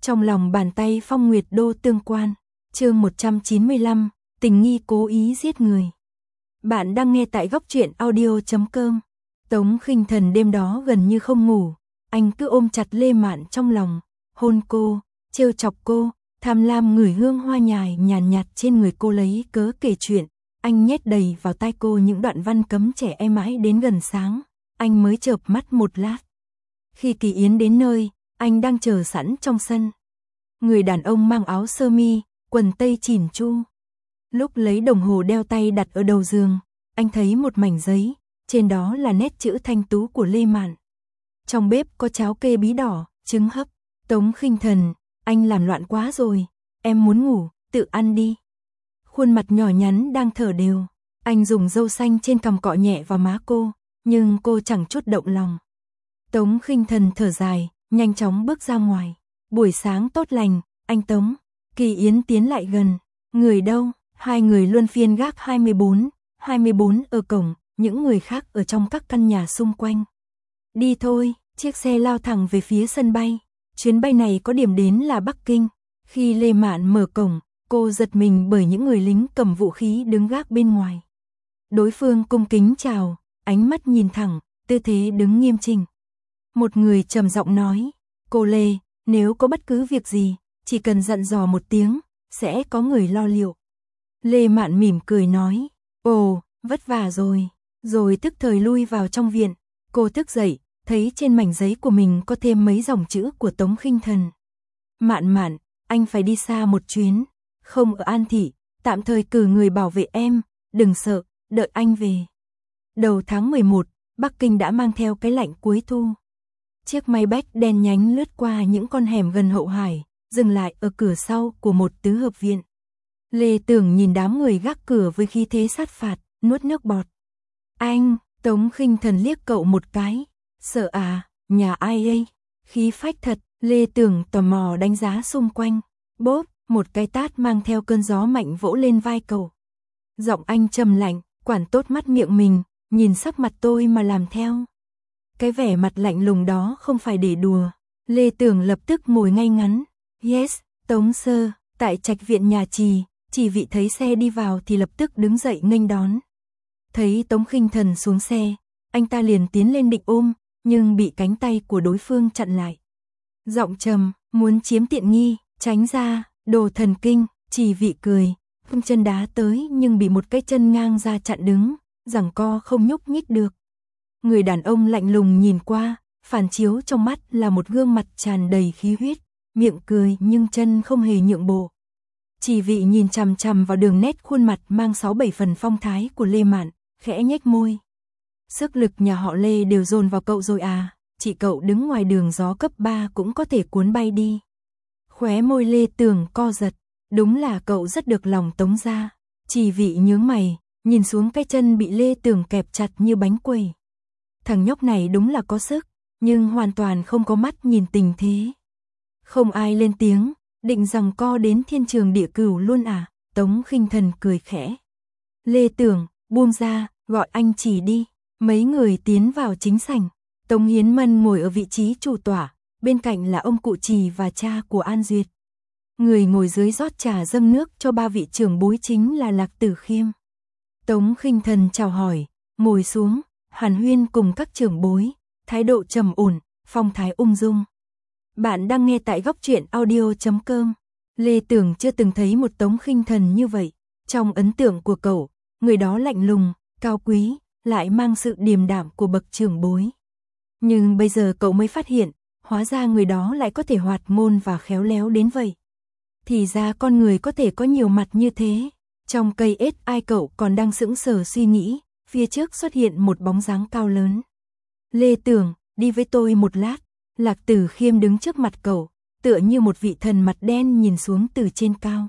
Trong lòng bàn tay Phong Nguyệt Đô tương quan. Chương 195, tình nghi cố ý giết người. Bạn đang nghe tại góc truyện audio.com. Tống Khinh Thần đêm đó gần như không ngủ, anh cứ ôm chặt Lê Mạn trong lòng, hôn cô, trêu chọc cô, tham lam ngửi hương hoa nhài nhàn nhạt trên người cô, lấy cớ kể chuyện. Anh nhét đầy vào tai cô những đoạn văn cấm trẻ em mãi đến gần sáng, anh mới chợp mắt một lát. Khi Kỳ Yến đến nơi, anh đang chờ sẵn trong sân. Người đàn ông mang áo sơ mi, quần tây chỉn chu. Lúc lấy đồng hồ đeo tay đặt ở đầu giường, anh thấy một mảnh giấy, trên đó là nét chữ thanh tú của Lê Mạn. Trong bếp có cháo kê bí đỏ, trứng hấp. Tống Khinh Thần, anh làm loạn quá rồi, em muốn ngủ, tự ăn đi. Khuôn mặt nhỏ nhắn đang thở đều, anh dùng dâu xanh trên cằm cọ nhẹ vào má cô, nhưng cô chẳng chút động lòng. Tống Khinh Thần thở dài, nhanh chóng bước ra ngoài. Buổi sáng tốt lành, anh Tống. Kỳ Yến tiến lại gần. Người đâu? Hai người luân phiên gác 24 ở cổng, những người khác ở trong các căn nhà xung quanh. Đi thôi, chiếc xe lao thẳng về phía sân bay. Chuyến bay này có điểm đến là Bắc Kinh. Khi Lê Mạn mở cổng, cô giật mình bởi những người lính cầm vũ khí đứng gác bên ngoài. Đối phương cung kính chào, ánh mắt nhìn thẳng, tư thế đứng nghiêm chỉnh. Một người trầm giọng nói, cô Lê, nếu có bất cứ việc gì, chỉ cần dặn dò một tiếng, sẽ có người lo liệu. Lê Mạn mỉm cười nói, ồ, vất vả rồi tức thời lui vào trong viện. Cô thức dậy, thấy trên mảnh giấy của mình có thêm mấy dòng chữ của Tống Khinh Thần. Mạn, anh phải đi xa một chuyến, không ở An Thị, tạm thời cử người bảo vệ em, đừng sợ, đợi anh về. Đầu tháng 11, Bắc Kinh đã mang theo cái lạnh cuối thu. Chiếc máy bách đen nhánh lướt qua những con hẻm gần Hậu Hải, dừng lại ở cửa sau của một tứ hợp viện. Lê Tưởng nhìn đám người gác cửa với khí thế sát phạt, nuốt nước bọt. Anh, Tống Khinh Thần liếc cậu một cái. Sợ à, nhà ai đây? Khí phách thật. Lê Tưởng tò mò đánh giá xung quanh. Bốp, một cái tát mang theo cơn gió mạnh vỗ lên vai cậu. Giọng anh trầm lạnh, quản tốt mắt miệng mình, nhìn sắc mặt tôi mà làm theo. Cái vẻ mặt lạnh lùng đó không phải để đùa. Lê Tưởng lập tức ngồi ngay ngắn. Yes, Tống sơ. Tại trạch viện nhà Chỉ Vị thấy xe đi vào thì lập tức đứng dậy nghênh đón. Thấy Tống Khinh Thần xuống xe, anh ta liền tiến lên định ôm, nhưng bị cánh tay của đối phương chặn lại. Giọng trầm, muốn chiếm tiện nghi, tránh ra, đồ thần kinh. Chỉ Vị cười, vung chân đá tới nhưng bị một cái chân ngang ra chặn đứng, giằng co không nhúc nhích được. Người đàn ông lạnh lùng nhìn qua, phản chiếu trong mắt là một gương mặt tràn đầy khí huyết, miệng cười nhưng chân không hề nhượng bộ. Chỉ Vị nhìn chằm chằm vào đường nét khuôn mặt mang 6-7 phần phong thái của Lê Mạn, khẽ nhếch môi. Sức lực nhà họ Lê đều dồn vào cậu rồi à, chị cậu đứng ngoài đường gió cấp 3 cũng có thể cuốn bay đi. Khóe môi Lê Tưởng co giật, đúng là cậu rất được lòng Tống gia. Chỉ Vị nhướng mày, nhìn xuống cái chân bị Lê Tưởng kẹp chặt như bánh quẩy. Thằng nhóc này đúng là có sức, nhưng hoàn toàn không có mắt nhìn tình thế. Không ai lên tiếng, định rằng co đến thiên trường địa cửu luôn à? Tống Khinh Thần cười khẽ. Lê Tưởng, buông ra, gọi anh Chỉ đi. Mấy người tiến vào chính sảnh. Tống Hiến Mân ngồi ở vị trí chủ tọa, bên cạnh là ông cụ Trì và cha của An Duyệt. Người ngồi dưới rót trà dâng nước cho ba vị trưởng bối chính là Lạc Tử Khiêm. Tống Khinh Thần chào hỏi, ngồi xuống, hàn huyên cùng các trưởng bối, thái độ trầm ổn, phong thái ung dung. Bạn đang nghe tại góc truyện audio.com. Lê Tưởng chưa từng thấy một Tống Khinh Thần như vậy. Trong ấn tượng của cậu, người đó lạnh lùng, cao quý, lại mang sự điềm đạm của bậc trưởng bối. Nhưng bây giờ cậu mới phát hiện, hóa ra người đó lại có thể hoạt ngôn và khéo léo đến vậy. Thì ra con người có thể có nhiều mặt như thế. Trong cây ết ai cậu còn đang sững sờ suy nghĩ, phía trước xuất hiện một bóng dáng cao lớn. Lê Tưởng, đi với tôi một lát. Lạc Tử Khiêm đứng trước mặt cậu, tựa như một vị thần mặt đen nhìn xuống từ trên cao.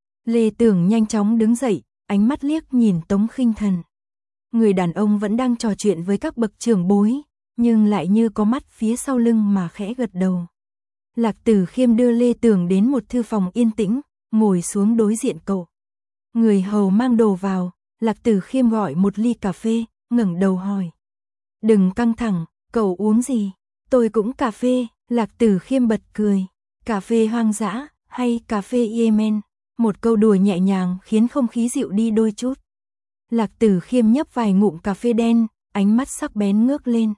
Lê Tưởng nhanh chóng đứng dậy, ánh mắt liếc nhìn Tống Khinh Thần. Người đàn ông vẫn đang trò chuyện với các bậc trưởng bối, nhưng lại như có mắt phía sau lưng mà khẽ gật đầu. Lạc Tử Khiêm đưa Lê Tưởng đến một thư phòng yên tĩnh, ngồi xuống đối diện cậu. Người hầu mang đồ vào, Lạc Tử Khiêm gọi một ly cà phê, ngẩng đầu hỏi. Đừng căng thẳng, cậu uống gì? Tôi cũng cà phê. Lạc Tử Khiêm bật cười. cà phê hoang dã, hay cà phê Yemen, một câu đùa nhẹ nhàng khiến không khí dịu đi đôi chút. Lạc Tử Khiêm nhấp vài ngụm cà phê đen, ánh mắt sắc bén ngước lên.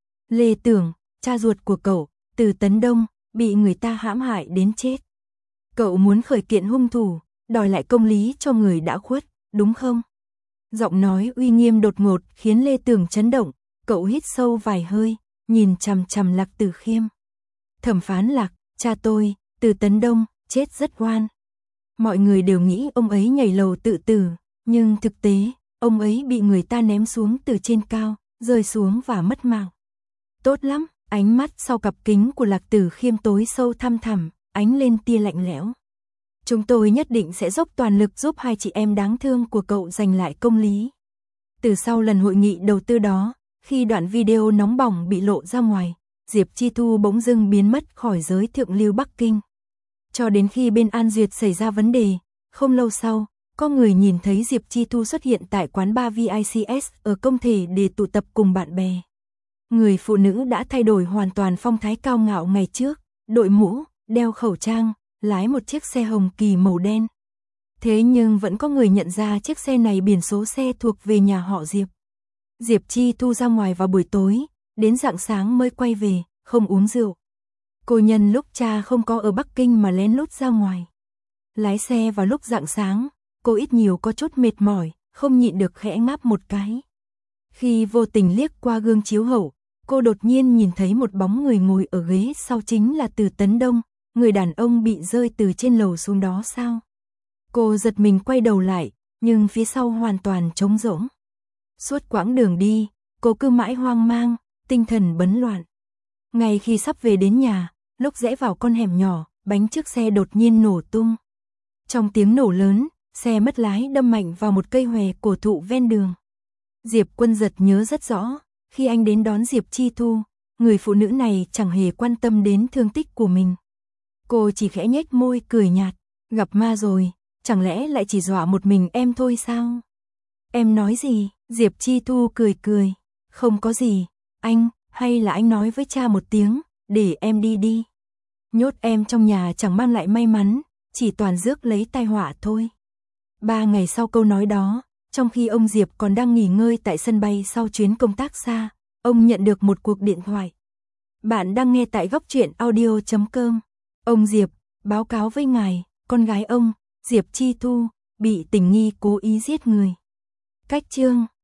Lê Tưởng, cha ruột của cậu, Từ Tấn Đông, bị người ta hãm hại đến chết. Cậu muốn khởi kiện hung thủ, đòi lại công lý cho người đã khuất, đúng không? Giọng nói uy nghiêm đột ngột khiến Lê Tưởng chấn động, cậu hít sâu vài hơi, nhìn chằm chằm Lạc Tử Khiêm. Thẩm phán Lạc, cha tôi, Từ Tấn Đông, chết rất oan. Mọi người đều nghĩ ông ấy nhảy lầu tự tử, nhưng thực tế, ông ấy bị người ta ném xuống từ trên cao, rơi xuống và mất mạng. Tốt lắm, ánh mắt sau cặp kính của Lạc Tử Khiêm tối sâu thăm thẳm, ánh lên tia lạnh lẽo. Chúng tôi nhất định sẽ dốc toàn lực giúp hai chị em đáng thương của cậu giành lại công lý. Từ sau lần hội nghị đầu tư đó, khi đoạn video nóng bỏng bị lộ ra ngoài, Diệp Chi Thu bỗng dưng biến mất khỏi giới thượng lưu Bắc Kinh. Cho đến khi bên An Duyệt xảy ra vấn đề, không lâu sau, có người nhìn thấy Diệp Chi Thu xuất hiện tại quán bar VICS ở công thể để tụ tập cùng bạn bè. Người phụ nữ đã thay đổi hoàn toàn phong thái cao ngạo ngày trước, đội mũ, đeo khẩu trang, lái một chiếc xe hồng kỳ màu đen. Thế nhưng vẫn có người nhận ra chiếc xe này biển số xe thuộc về nhà họ Diệp. Diệp Chi Thu ra ngoài vào buổi tối, đến rạng sáng mới quay về, không uống rượu. Cô nhân lúc cha không có ở Bắc Kinh mà lén lút ra ngoài. Lái xe vào lúc rạng sáng, cô ít nhiều có chút mệt mỏi, không nhịn được khẽ ngáp một cái. Khi vô tình liếc qua gương chiếu hậu, cô đột nhiên nhìn thấy một bóng người ngồi ở ghế sau chính là Từ Tấn Đông, người đàn ông bị rơi từ trên lầu xuống đó sao. Cô giật mình quay đầu lại, nhưng phía sau hoàn toàn trống rỗng. Suốt quãng đường đi, cô cứ mãi hoang mang, tinh thần bấn loạn. Ngay khi sắp về đến nhà, lúc rẽ vào con hẻm nhỏ, bánh trước xe đột nhiên nổ tung. Trong tiếng nổ lớn, xe mất lái đâm mạnh vào một cây hòe cổ thụ ven đường. Diệp Quân Giật nhớ rất rõ, khi anh đến đón Diệp Chi Thu, người phụ nữ này chẳng hề quan tâm đến thương tích của mình. Cô chỉ khẽ nhếch môi cười nhạt, gặp ma rồi, chẳng lẽ lại chỉ dọa một mình em thôi sao? Em nói gì? Diệp Chi Thu cười cười, không có gì, anh, hay là anh nói với cha một tiếng, để em đi đi. Nhốt em trong nhà chẳng mang lại may mắn, chỉ toàn rước lấy tai họa thôi. 3 ngày sau câu nói đó, trong khi ông Diệp còn đang nghỉ ngơi tại sân bay sau chuyến công tác xa, ông nhận được một cuộc điện thoại. Bạn đang nghe tại Góc Truyện Audio.com. Ông Diệp, báo cáo với ngài, con gái ông, Diệp Chi Thu, bị tình nghi cố ý giết người. Cách chương